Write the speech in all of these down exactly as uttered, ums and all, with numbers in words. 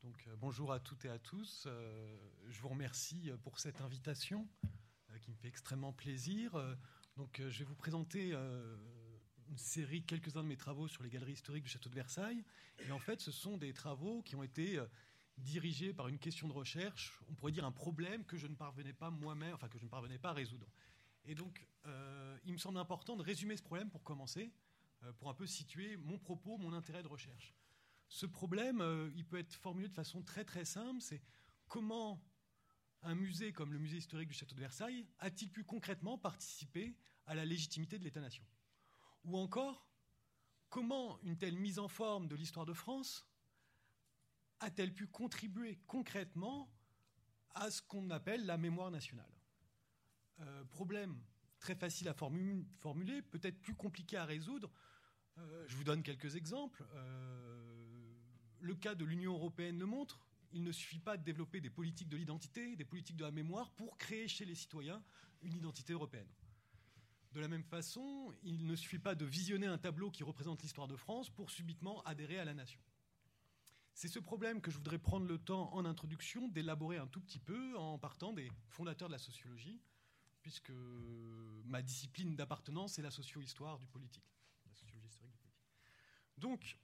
Donc, euh, bonjour à toutes et à tous. Euh, je vous remercie pour cette invitation euh, qui me fait extrêmement plaisir. Euh, donc, euh, je vais vous présenter euh, une série, quelques-uns de mes travaux sur les galeries historiques du château de Versailles. Et en fait, ce sont des travaux qui ont été euh, dirigés par une question de recherche, on pourrait dire un problème que je ne parvenais pas moi-même, enfin que je ne parvenais pas à résoudre. Et donc, euh, il me semble important de résumer ce problème pour commencer, euh, pour un peu situer mon propos, mon intérêt de recherche. Ce problème, euh, il peut être formulé de façon très très simple, c'est comment un musée comme le musée historique du château de Versailles a-t-il pu concrètement participer à la légitimité de l'État-nation? Ou encore, comment une telle mise en forme de l'histoire de France a-t-elle pu contribuer concrètement à ce qu'on appelle la mémoire nationale? euh, Problème très facile à formu- formuler, peut-être plus compliqué à résoudre. Euh, je vous donne quelques exemples. Euh, le cas de l'Union européenne le montre. Il ne suffit pas de développer des politiques de l'identité, des politiques de la mémoire pour créer chez les citoyens une identité européenne. De la même façon, il ne suffit pas de visionner un tableau qui représente l'histoire de France pour subitement adhérer à la nation. C'est ce problème que je voudrais prendre le temps en introduction d'élaborer un tout petit peu en partant des fondateurs de la sociologie, puisque ma discipline d'appartenance est la socio-histoire du politique. La sociologie historique du politique. Donc,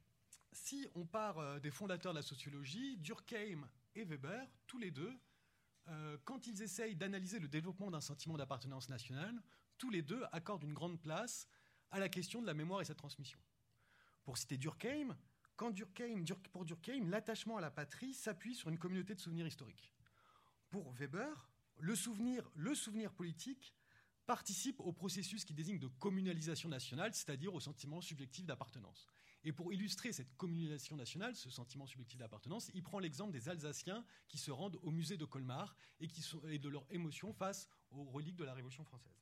si on part des fondateurs de la sociologie, Durkheim et Weber, tous les deux, euh, quand ils essayent d'analyser le développement d'un sentiment d'appartenance nationale, tous les deux accordent une grande place à la question de la mémoire et sa transmission. Pour citer Durkheim, quand Durkheim, pour Durkheim, l'attachement à la patrie s'appuie sur une communauté de souvenirs historiques. Pour Weber, le souvenir, le souvenir politique participe au processus qui désigne de communalisation nationale, c'est-à-dire au sentiment subjectif d'appartenance. Et pour illustrer cette communalisation nationale, ce sentiment subjectif d'appartenance, il prend l'exemple des Alsaciens qui se rendent au musée de Colmar et, qui sont, et de leur émotion face aux reliques de la Révolution française.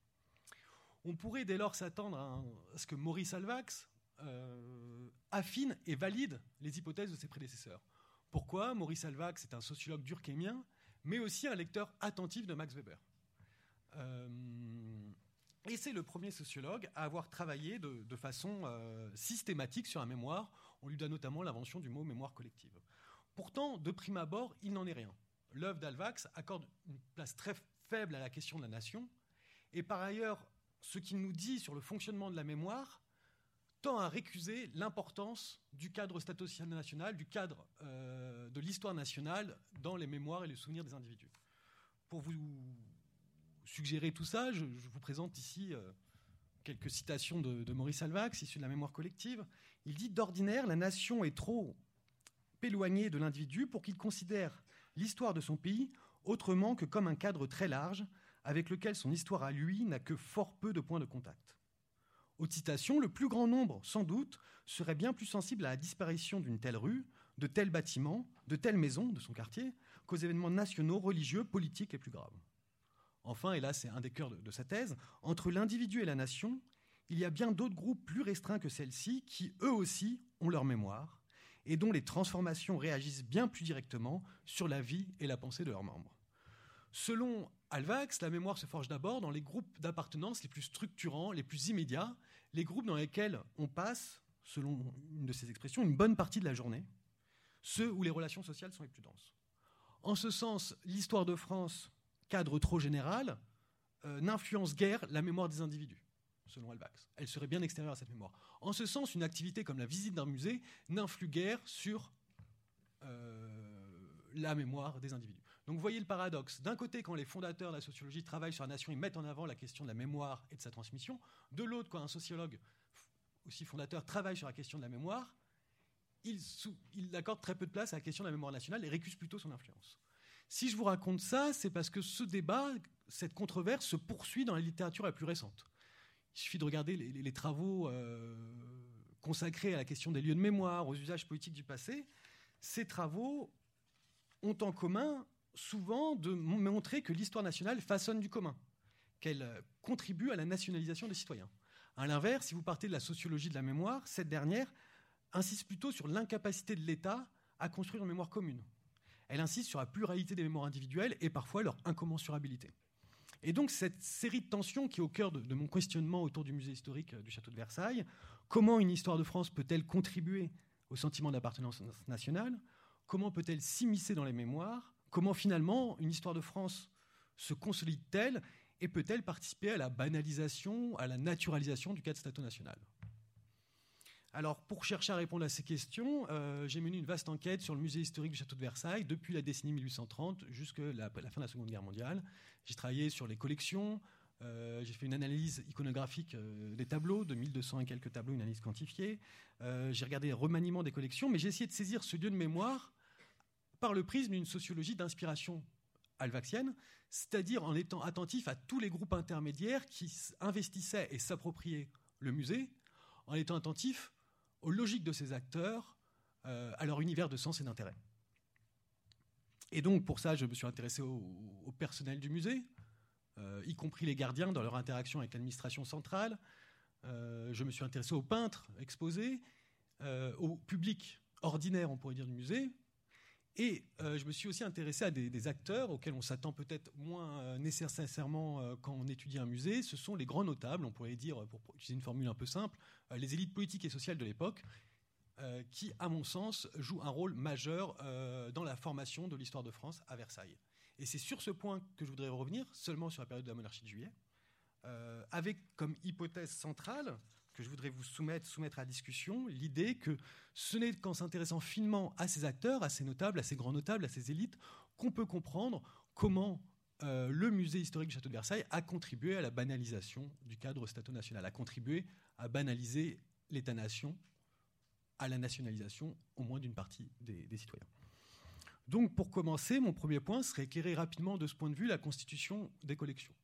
On pourrait dès lors s'attendre à, un, à ce que Maurice Halbwachs euh, affine et valide les hypothèses de ses prédécesseurs. Pourquoi? Maurice Halbwachs est un sociologue durkheimien, mais aussi un lecteur attentif de Max Weber. Euh, et c'est le premier sociologue à avoir travaillé de, de façon euh, systématique sur la mémoire. On lui doit notamment l'invention du mot mémoire collective. Pourtant, de prime abord, il n'en est rien. L'œuvre d'Halbwachs accorde une place très faible à la question de la nation. Et par ailleurs, ce qu'il nous dit sur le fonctionnement de la mémoire tend à récuser l'importance du cadre statistique national, du cadre euh, de l'histoire nationale dans les mémoires et les souvenirs des individus. Pour vous suggérer tout ça, je, je vous présente ici euh, quelques citations de, de Maurice Halbwachs, issues de la mémoire collective. Il dit « D'ordinaire, la nation est trop éloignée de l'individu pour qu'il considère l'histoire de son pays autrement que comme un cadre très large avec lequel son histoire à lui n'a que fort peu de points de contact. Haute citation, le plus grand nombre, sans doute, serait bien plus sensible à la disparition d'une telle rue, de tel bâtiment, de telle maison, de son quartier, qu'aux événements nationaux, religieux, politiques les plus graves. » Enfin, et là c'est un des cœurs de, de sa thèse, entre l'individu et la nation, il y a bien d'autres groupes plus restreints que celle-ci qui, eux aussi, ont leur mémoire et dont les transformations réagissent bien plus directement sur la vie et la pensée de leurs membres. Selon Halbwachs, la mémoire se forge d'abord dans les groupes d'appartenance les plus structurants, les plus immédiats, les groupes dans lesquels on passe, selon une de ses expressions, une bonne partie de la journée, ceux où les relations sociales sont les plus denses. En ce sens, l'histoire de France, cadre trop général, euh, n'influence guère la mémoire des individus, selon Halbwachs. Elle serait bien extérieure à cette mémoire. En ce sens, une activité comme la visite d'un musée n'influe guère sur euh, la mémoire des individus. Donc vous voyez le paradoxe. D'un côté, quand les fondateurs de la sociologie travaillent sur la nation, ils mettent en avant la question de la mémoire et de sa transmission. De l'autre, quand un sociologue, aussi fondateur, travaille sur la question de la mémoire, il, sous, il accorde très peu de place à la question de la mémoire nationale et récuse plutôt son influence. Si je vous raconte ça, c'est parce que ce débat, cette controverse, se poursuit dans la littérature la plus récente. Il suffit de regarder les, les, les travaux euh, consacrés à la question des lieux de mémoire, aux usages politiques du passé. Ces travaux ont en commun souvent de montrer que l'histoire nationale façonne du commun, qu'elle contribue à la nationalisation des citoyens. À l'inverse, si vous partez de la sociologie de la mémoire, cette dernière insiste plutôt sur l'incapacité de l'État à construire une mémoire commune. Elle insiste sur la pluralité des mémoires individuelles et parfois leur incommensurabilité. Et donc cette série de tensions qui est au cœur de, de mon questionnement autour du musée historique du château de Versailles, comment une histoire de France peut-elle contribuer au sentiment d'appartenance nationale ? comment peut-elle s'immiscer dans les mémoires? Comment finalement une histoire de France se consolide-t-elle et peut-elle participer à la banalisation, à la naturalisation du cadre stataux-national? Alors, pour chercher à répondre à ces questions, euh, j'ai mené une vaste enquête sur le musée historique du château de Versailles depuis la décennie mille huit cent trente jusqu'à la, la fin de la Seconde Guerre mondiale. J'ai travaillé sur les collections, euh, j'ai fait une analyse iconographique euh, des tableaux, de mille deux cents et quelques tableaux, une analyse quantifiée. Euh, j'ai regardé le remaniement des collections, mais j'ai essayé de saisir ce lieu de mémoire par le prisme d'une sociologie d'inspiration alvaxienne, c'est-à-dire en étant attentif à tous les groupes intermédiaires qui investissaient et s'appropriaient le musée, en étant attentif aux logiques de ces acteurs, euh, à leur univers de sens et d'intérêt. Et donc, pour ça, je me suis intéressé au, au personnel du musée, euh, y compris les gardiens dans leur interaction avec l'administration centrale. Euh, je me suis intéressé aux peintres exposés, euh, au public ordinaire, on pourrait dire, du musée. Et euh, je me suis aussi intéressé à des, des acteurs auxquels on s'attend peut-être moins euh, nécessairement euh, quand on étudie un musée. Ce sont les grands notables, on pourrait dire, pour utiliser une formule un peu simple, euh, les élites politiques et sociales de l'époque, euh, qui, à mon sens, jouent un rôle majeur euh, dans la formation de l'histoire de France à Versailles. Et c'est sur ce point que je voudrais revenir, seulement sur la période de la monarchie de Juillet, euh, avec comme hypothèse centrale que je voudrais vous soumettre, soumettre à discussion, l'idée que ce n'est qu'en s'intéressant finement à ces acteurs, à ces notables, à ces grands notables, à ces élites, qu'on peut comprendre comment euh, le musée historique du château de Versailles a contribué à la banalisation du cadre stataux-national, a contribué à banaliser l'État-nation, à la nationalisation au moins d'une partie des, des citoyens. Donc pour commencer, mon premier point serait éclairer rapidement de ce point de vue la constitution des collections.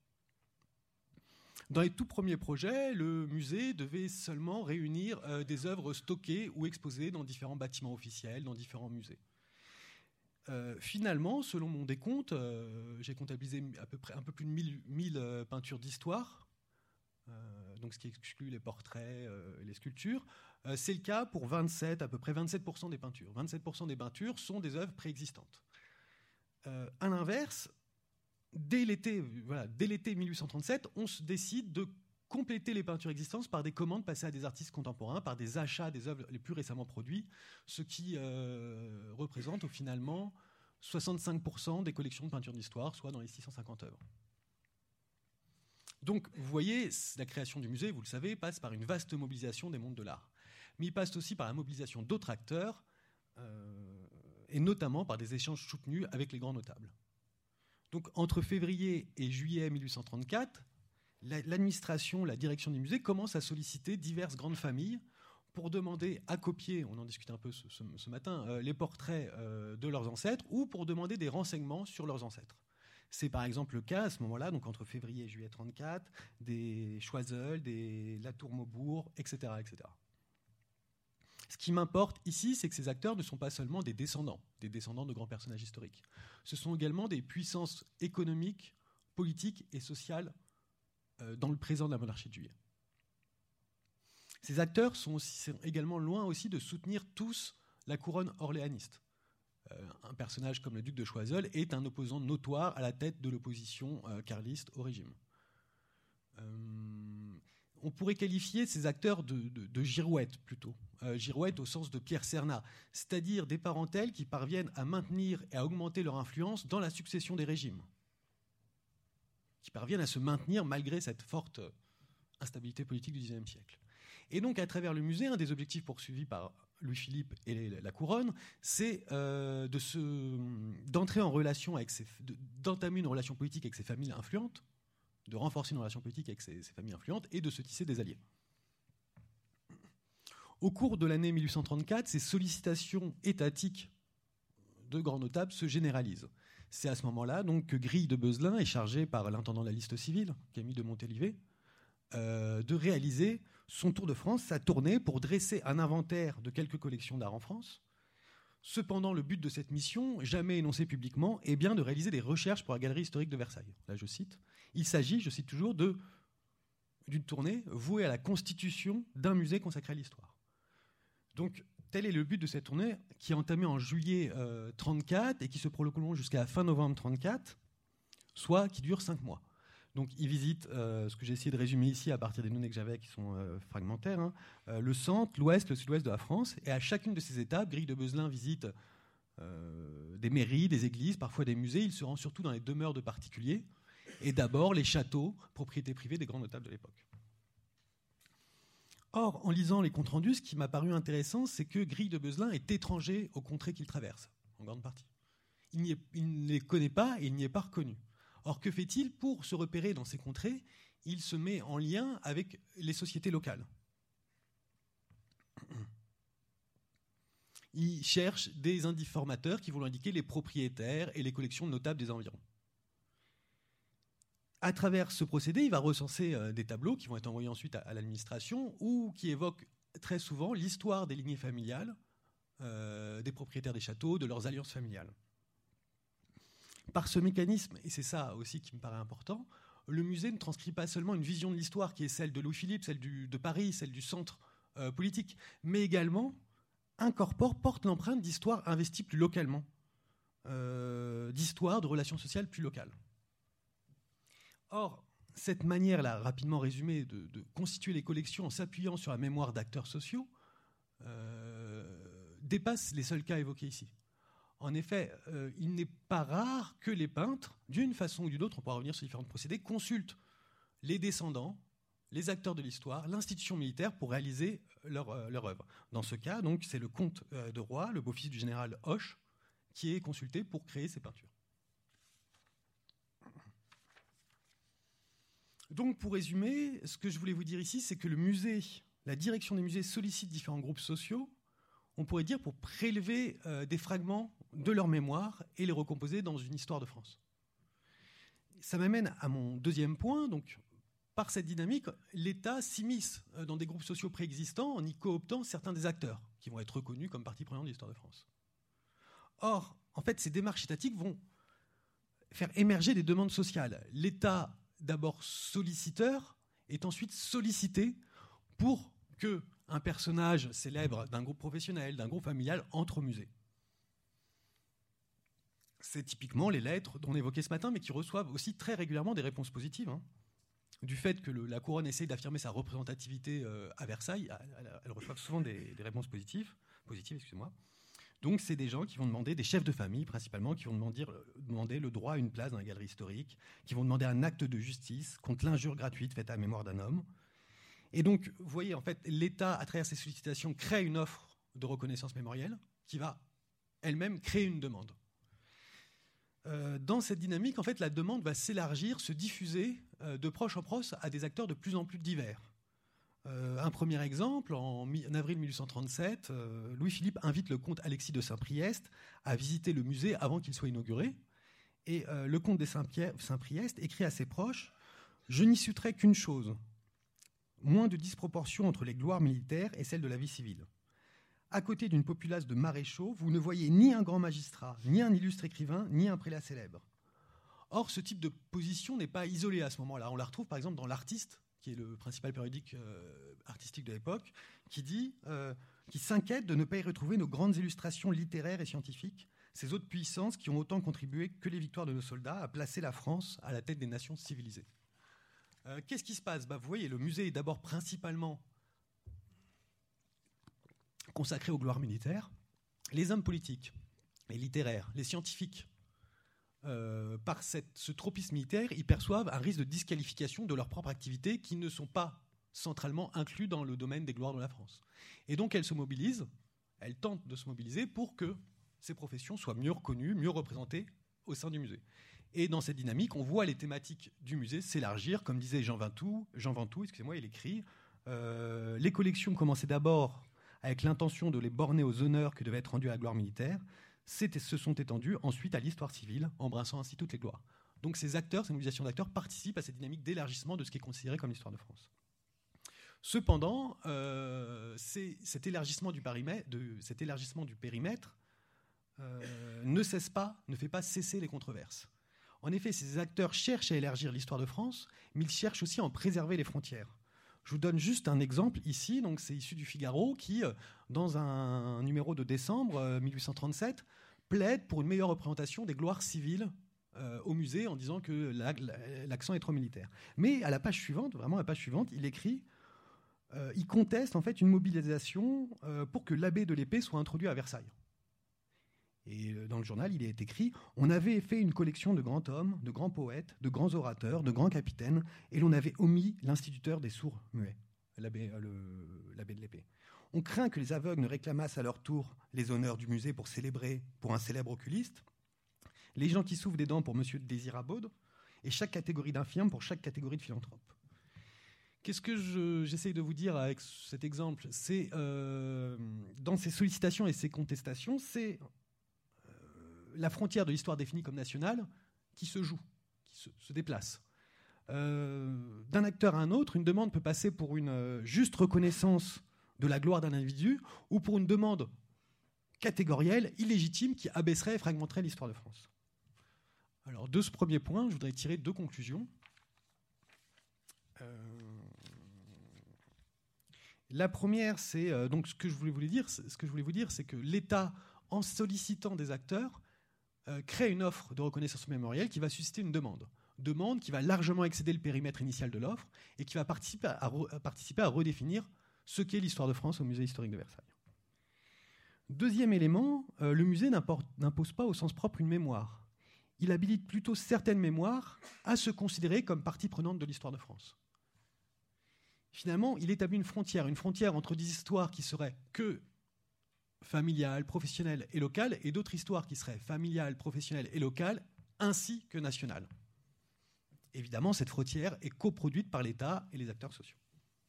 Dans les tout premiers projets, le musée devait seulement réunir euh, des œuvres stockées ou exposées dans différents bâtiments officiels, dans différents musées. Euh, finalement, selon mon décompte, euh, j'ai comptabilisé à peu près un peu plus de mille, mille euh, peintures d'histoire, euh, donc ce qui exclut les portraits euh, et les sculptures. Euh, c'est le cas pour vingt-sept, à peu près vingt-sept pour cent des peintures. vingt-sept pour cent des peintures sont des œuvres préexistantes. Euh, à l'inverse, Dès l'été, voilà, dès l'été mille huit cent trente-sept, on se décide de compléter les peintures existantes par des commandes passées à des artistes contemporains, par des achats des œuvres les plus récemment produites, ce qui euh, représente au finalement soixante-cinq pour cent des collections de peintures d'histoire, soit dans les six cent cinquante œuvres. Donc, vous voyez, la création du musée, vous le savez, passe par une vaste mobilisation des mondes de l'art. Mais il passe aussi par la mobilisation d'autres acteurs, euh, et notamment par des échanges soutenus avec les grands notables. Donc, entre février et juillet mille huit cent trente-quatre, l'administration, la direction du musée commence à solliciter diverses grandes familles pour demander à copier, on en discute un peu ce, ce, ce matin, euh, les portraits euh, de leurs ancêtres ou pour demander des renseignements sur leurs ancêtres. C'est par exemple le cas à ce moment-là, donc entre février et juillet trente-quatre, des Choiseul, des Latour-Maubourg, et cetera, et cetera. Ce qui m'importe ici, c'est que ces acteurs ne sont pas seulement des descendants, des descendants de grands personnages historiques. Ce sont également des puissances économiques, politiques et sociales euh, dans le présent de la monarchie de Juillet. Ces acteurs sont, aussi, sont également loin aussi de soutenir tous la couronne orléaniste. Euh, un personnage comme le duc de Choiseul est un opposant notoire à la tête de l'opposition euh, carliste au régime. Euh, On pourrait qualifier ces acteurs de, de, de girouettes, plutôt. Euh, girouettes au sens de Pierre Cernat, c'est-à-dire des parentèles qui parviennent à maintenir et à augmenter leur influence dans la succession des régimes, qui parviennent à se maintenir malgré cette forte instabilité politique du dix-neuvième siècle. Et donc, à travers le musée, un des objectifs poursuivis par Louis-Philippe et les, la couronne, c'est euh, de se, d'entrer en relation avec ces, de, d'entamer une relation politique avec ces familles influentes, de renforcer une relation politique avec ces, ces familles influentes et de se tisser des alliés. Au cours de l'année mille huit cent trente-quatre, ces sollicitations étatiques de grands notables se généralisent. C'est à ce moment-là donc, que Grille de Beuzelin est chargé par l'intendant de la liste civile, Camille de Montalivet, euh, de réaliser son tour de France, sa tournée, pour dresser un inventaire de quelques collections d'art en France. Cependant, le but de cette mission, jamais énoncé publiquement, est bien de réaliser des recherches pour la Galerie historique de Versailles. Là, je cite. Il s'agit, je cite toujours, de, d'une tournée vouée à la constitution d'un musée consacré à l'histoire. Donc, tel est le but de cette tournée qui est entamée en juillet euh, trente-quatre et qui se prolonge jusqu'à fin novembre trente-quatre, soit qui dure cinq mois. Donc, il visite euh, ce que j'ai essayé de résumer ici à partir des données que j'avais qui sont euh, fragmentaires, hein, euh, le centre, l'ouest, le sud-ouest de la France. Et à chacune de ces étapes, Grille de Beuzelin visite euh, des mairies, des églises, parfois des musées. Il se rend surtout dans les demeures de particuliers, et d'abord les châteaux, propriété privée des grands notables de l'époque. Or, en lisant les comptes rendus, ce qui m'a paru intéressant, c'est que Grille de Beuzelin est étranger aux contrées qu'il traverse, en grande partie. Il, n'y est, il ne les connaît pas et il n'y est pas reconnu. Or, que fait-il pour se repérer dans ces contrées? Il se met en lien avec les sociétés locales. Il cherche des informateurs qui vont lui indiquer les propriétaires et les collections notables des environs. À travers ce procédé, il va recenser euh, des tableaux qui vont être envoyés ensuite à, à l'administration ou qui évoquent très souvent l'histoire des lignées familiales, euh, des propriétaires des châteaux, de leurs alliances familiales. Par ce mécanisme, et c'est ça aussi qui me paraît important, le musée ne transcrit pas seulement une vision de l'histoire qui est celle de Louis-Philippe, celle du, de Paris, celle du centre euh, politique, mais également incorpore, porte l'empreinte d'histoire investie plus localement, euh, d'histoire, de relations sociales plus locales. Or, cette manière-là, rapidement résumée, de, de constituer les collections en s'appuyant sur la mémoire d'acteurs sociaux, euh, dépasse les seuls cas évoqués ici. En effet, euh, il n'est pas rare que les peintres, d'une façon ou d'une autre, on pourra revenir sur différents procédés, consultent les descendants, les acteurs de l'histoire, l'institution militaire pour réaliser leur, euh, leur œuvre. Dans ce cas, donc, c'est le comte euh, de Roye, le beau-fils du général Hoche, qui est consulté pour créer ces peintures. Donc, pour résumer, ce que je voulais vous dire ici, c'est que le musée, la direction des musées sollicite différents groupes sociaux, on pourrait dire, pour prélever euh, des fragments de leur mémoire et les recomposer dans une histoire de France. Ça m'amène à mon deuxième point. Donc, par cette dynamique, l'État s'immisce dans des groupes sociaux préexistants en y cooptant certains des acteurs qui vont être reconnus comme partie prenante de l'histoire de France. Or, en fait, ces démarches étatiques vont faire émerger des demandes sociales. L'État, d'abord solliciteur, est ensuite sollicité pour qu'un personnage célèbre d'un groupe professionnel, d'un groupe familial, entre au musée. C'est typiquement les lettres dont on évoquait ce matin, mais qui reçoivent aussi très régulièrement des réponses positives. Hein. Du fait que le, la couronne essaye d'affirmer sa représentativité euh, à Versailles, elle, elle reçoit souvent des, des réponses positives. positives excusez-moi. Donc, c'est des gens qui vont demander, des chefs de famille principalement, qui vont demander, demander le droit à une place dans la galerie historique, qui vont demander un acte de justice contre l'injure gratuite faite à la mémoire d'un homme. Et donc, vous voyez, en fait, l'État, à travers ces sollicitations, crée une offre de reconnaissance mémorielle qui va elle-même créer une demande. Euh, dans cette dynamique, en fait, la demande va s'élargir, se diffuser euh, de proche en proche à des acteurs de plus en plus divers. Euh, un premier exemple, en, mi- en avril mille huit cent trente-sept, euh, Louis-Philippe invite le comte Alexis de Saint-Priest à visiter le musée avant qu'il soit inauguré. Et euh, le comte de Saint-Priest écrit à ses proches « Je n'y souhaiterais qu'une chose, moins de disproportion entre les gloires militaires et celles de la vie civile. À côté d'une populace de maréchaux, vous ne voyez ni un grand magistrat, ni un illustre écrivain, ni un prélat célèbre. » Or, ce type de position n'est pas isolé à ce moment-là. On la retrouve par exemple dans l'Artiste, qui est le principal périodique euh, artistique de l'époque, qui dit, euh, qui s'inquiète de ne pas y retrouver nos grandes illustrations littéraires et scientifiques, ces autres puissances qui ont autant contribué que les victoires de nos soldats à placer la France à la tête des nations civilisées. Euh, qu'est-ce qui se passe ? Bah, vous voyez, le musée est d'abord principalement consacré aux gloires militaires. Les hommes politiques, les littéraires, les scientifiques, Euh, par cette, ce tropisme militaire, ils perçoivent un risque de disqualification de leur propre activité qui ne sont pas centralement inclus dans le domaine des gloires de la France. Et donc elles se mobilisent, elles tentent de se mobiliser pour que ces professions soient mieux reconnues, mieux représentées au sein du musée. Et dans cette dynamique, on voit les thématiques du musée s'élargir, comme disait Jean Ventoux, Jean Ventoux, excusez-moi, il écrit euh, les collections commençaient d'abord avec l'intention de les borner aux honneurs que devaient être rendus à la gloire militaire. Se sont étendus ensuite à l'histoire civile, embrassant ainsi toutes les gloires. Donc ces acteurs, ces mobilisations d'acteurs participent à cette dynamique d'élargissement de ce qui est considéré comme l'histoire de France. Cependant, euh, cet élargissement du périmètre, de, cet élargissement du périmètre euh, ne cesse pas, ne fait pas cesser les controverses. En effet, ces acteurs cherchent à élargir l'histoire de France, mais ils cherchent aussi à en préserver les frontières. Je vous donne juste un exemple ici, donc c'est issu du Figaro, qui, dans un, un numéro de décembre euh, mille huit cent trente-sept, plaide pour une meilleure représentation des gloires civiles euh, au musée en disant que la, la, l'accent est trop militaire. Mais à la page suivante, vraiment à la page suivante, il écrit, euh, il conteste en fait une mobilisation euh, pour que l'abbé de l'épée soit introduit à Versailles. Et dans le journal, il est écrit « On avait fait une collection de grands hommes, de grands poètes, de grands orateurs, de grands capitaines, et l'on avait omis l'instituteur des sourds muets, l'abbé, le, l'abbé de l'Épée. On craint que les aveugles ne réclamassent à leur tour les honneurs du musée pour célébrer pour un célèbre oculiste, les gens qui souffrent des dents pour Monsieur de Désirabaude, et chaque catégorie d'infirmes pour chaque catégorie de philanthropes. » Qu'est-ce que je, j'essaye de vous dire avec cet exemple ? C'est, euh, dans ces sollicitations et ces contestations, c'est euh, la frontière de l'histoire définie comme nationale qui se joue, qui se, se déplace. Euh, d'un acteur à un autre, une demande peut passer pour une juste reconnaissance de la gloire d'un individu ou pour une demande catégorielle, illégitime, qui abaisserait et fragmenterait l'histoire de France. Alors, de ce premier point, je voudrais tirer deux conclusions. Euh, la première, c'est euh, donc ce que je voulais vous dire, ce que je voulais vous dire, c'est que l'État, en sollicitant des acteurs, euh, crée une offre de reconnaissance mémorielle qui va susciter une demande, demande qui va largement excéder le périmètre initial de l'offre et qui va participer à, à, à participer à redéfinir ce qu'est l'histoire de France au Musée historique de Versailles. Deuxième élément, euh, le musée n'impose pas au sens propre une mémoire. Il habilite plutôt certaines mémoires à se considérer comme partie prenante de l'histoire de France. Finalement, il établit une frontière, une frontière entre des histoires qui seraient que familiales, professionnelles et locales, et d'autres histoires qui seraient familiales, professionnelles et locales, ainsi que nationales. Évidemment, cette frontière est coproduite par l'État et les acteurs sociaux.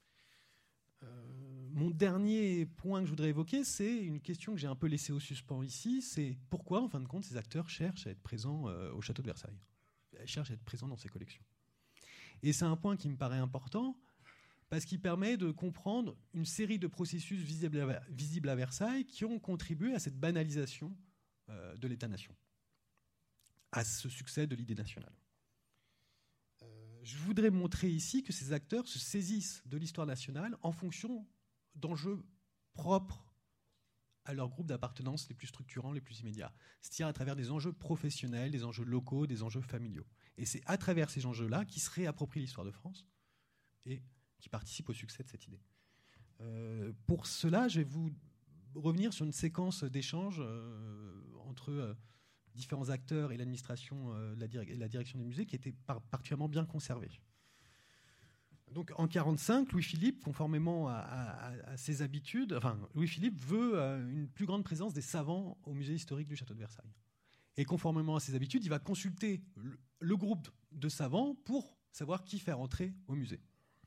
Euh, mon dernier point que je voudrais évoquer, c'est une question que j'ai un peu laissée au suspens ici, c'est pourquoi, en fin de compte, ces acteurs cherchent à être présents euh, au château de Versailles. Ils cherchent à être présents dans ces collections. Et c'est un point qui me paraît important, parce qu'il permet de comprendre une série de processus visibles à, visibles à Versailles qui ont contribué à cette banalisation euh, de l'État-nation, à ce succès de l'idée nationale. Euh, je voudrais montrer ici que ces acteurs se saisissent de l'histoire nationale en fonction d'enjeux propres à leur groupe d'appartenance les plus structurants, les plus immédiats, c'est-à-dire à travers des enjeux professionnels, des enjeux locaux, des enjeux familiaux. Et c'est à travers ces enjeux-là qu'ils se réapproprient l'histoire de France et qui participent au succès de cette idée. Euh, pour cela, je vais vous revenir sur une séquence d'échanges euh, entre euh, différents acteurs et l'administration euh, la, dir- la direction des musées qui était par- particulièrement bien conservée. Donc, en mille neuf cent quarante-cinq, Louis-Philippe, conformément à, à, à ses habitudes, enfin, Louis-Philippe veut euh, une plus grande présence des savants au musée historique du château de Versailles. Et conformément à ses habitudes, il va consulter le, le groupe de savants pour savoir qui faire entrer au musée.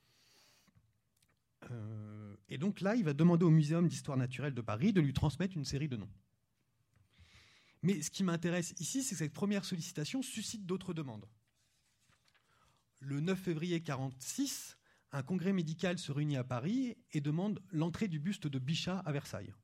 Euh, et donc là, il va demander au Muséum d'histoire naturelle de Paris de lui transmettre une série de noms. Mais ce qui m'intéresse ici, c'est que cette première sollicitation suscite d'autres demandes. Le neuf février mille neuf cent quarante-six, un congrès médical se réunit à Paris et demande l'entrée du buste de Bichat à Versailles.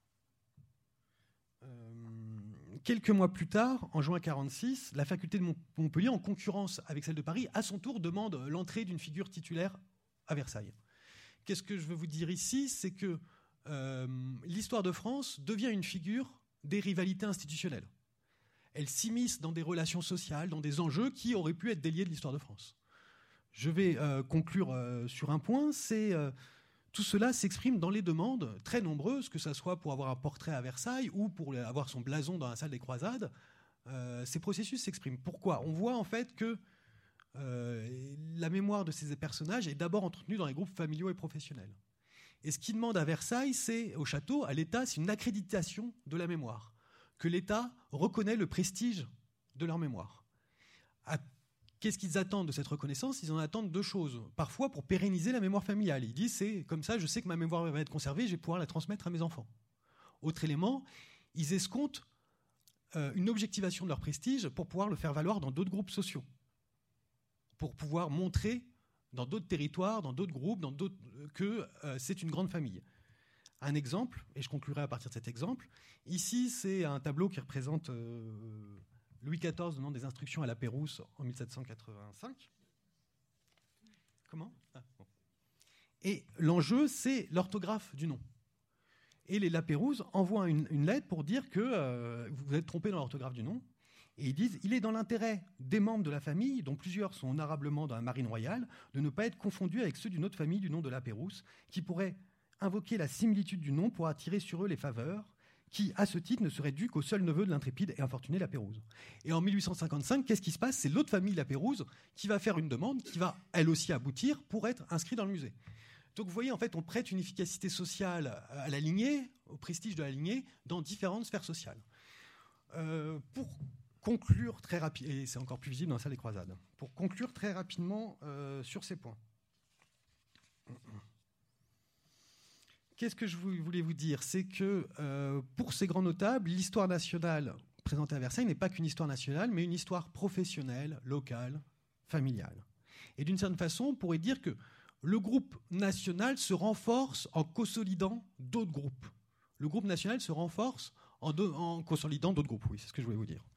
Euh, quelques mois plus tard, en juin mille neuf cent quarante-six, la faculté de Montpellier, en concurrence avec celle de Paris, à son tour demande l'entrée d'une figure titulaire à Versailles. Qu'est-ce que je veux vous dire ici ? C'est que euh, l'histoire de France devient une figure des rivalités institutionnelles. Elle s'immisce dans des relations sociales, dans des enjeux qui auraient pu être déliés de l'histoire de France. Je vais euh, conclure euh, sur un point, c'est euh, tout cela s'exprime dans les demandes très nombreuses, que ce soit pour avoir un portrait à Versailles ou pour avoir son blason dans la salle des croisades. Euh, ces processus s'expriment. Pourquoi ? On voit en fait que Euh, la mémoire de ces personnages est d'abord entretenue dans les groupes familiaux et professionnels. Et ce qu'ils demandent à Versailles, c'est, au château, à l'État, c'est une accréditation de la mémoire, que l'État reconnaît le prestige de leur mémoire. À, qu'est-ce qu'ils attendent de cette reconnaissance ? Ils en attendent deux choses. Parfois, pour pérenniser la mémoire familiale. Ils disent, c'est comme ça, je sais que ma mémoire va être conservée, je vais pouvoir la transmettre à mes enfants. Autre élément, ils escomptent euh, une objectivation de leur prestige pour pouvoir le faire valoir dans d'autres groupes sociaux, pour pouvoir montrer dans d'autres territoires, dans d'autres groupes, dans d'autres, que euh, c'est une grande famille. Un exemple, et je conclurai à partir de cet exemple, ici c'est un tableau qui représente euh, Louis quatorze donnant des instructions à la Pérouse en mille sept cent quatre-vingt-cinq. Comment ? Ah, bon. Et l'enjeu, c'est l'orthographe du nom. Et les Lapérouse envoient une, une lettre pour dire que euh, vous vous êtes trompé dans l'orthographe du nom. Et ils disent, il est dans l'intérêt des membres de la famille, dont plusieurs sont honorablement dans la marine royale, de ne pas être confondus avec ceux d'une autre famille du nom de Lapérouse, qui pourraient invoquer la similitude du nom pour attirer sur eux les faveurs qui, à ce titre, ne serait due qu'au seul neveu de l'intrépide et infortuné La Pérouse. Et en mille huit cent cinquante-cinq, qu'est-ce qui se passe? C'est l'autre famille La Pérouse qui va faire une demande, qui va elle aussi aboutir pour être inscrite dans le musée. Donc vous voyez, en fait, on prête une efficacité sociale à la lignée, au prestige de la lignée, dans différentes sphères sociales. Euh, pour conclure très rapidement, et c'est encore plus visible dans la salle des croisades, pour conclure très rapidement euh, sur ces points. Qu'est-ce que je voulais vous dire? C'est que euh, pour ces grands notables, l'histoire nationale présentée à Versailles n'est pas qu'une histoire nationale, mais une histoire professionnelle, locale, familiale. Et d'une certaine façon, on pourrait dire que le groupe national se renforce en consolidant d'autres groupes. Le groupe national se renforce en, de, en consolidant d'autres groupes. Oui, c'est ce que je voulais vous dire.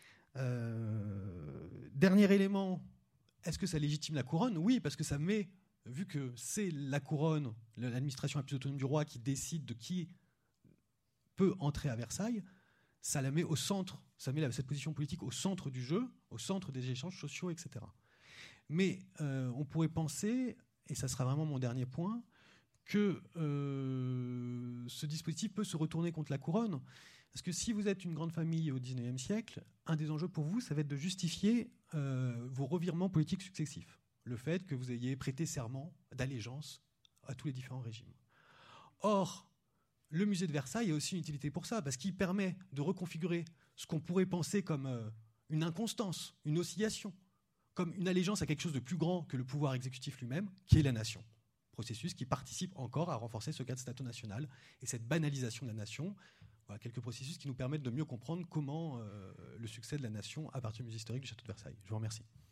Euh, dernier élément, est-ce que ça légitime la couronne? Oui, parce que ça met, vu que c'est la couronne, l'administration la plus autonome du roi qui décide de qui peut entrer à Versailles, ça la met au centre, ça met cette position politique au centre du jeu, au centre des échanges sociaux, et cetera. Mais euh, on pourrait penser, et ça sera vraiment mon dernier point, que euh, ce dispositif peut se retourner contre la couronne. Parce que si vous êtes une grande famille au dix-neuvième siècle, un des enjeux pour vous, ça va être de justifier euh, vos revirements politiques successifs. Le fait que vous ayez prêté serment d'allégeance à tous les différents régimes. Or, le musée de Versailles a aussi une utilité pour ça, parce qu'il permet de reconfigurer ce qu'on pourrait penser comme euh, une inconstance, une oscillation, comme une allégeance à quelque chose de plus grand que le pouvoir exécutif lui-même, qui est la nation. Processus qui participe encore à renforcer ce cadre stato-national et cette banalisation de la nation. Voilà, quelques processus qui nous permettent de mieux comprendre comment euh, le succès de la nation appartient au musée historique du château de Versailles. Je vous remercie.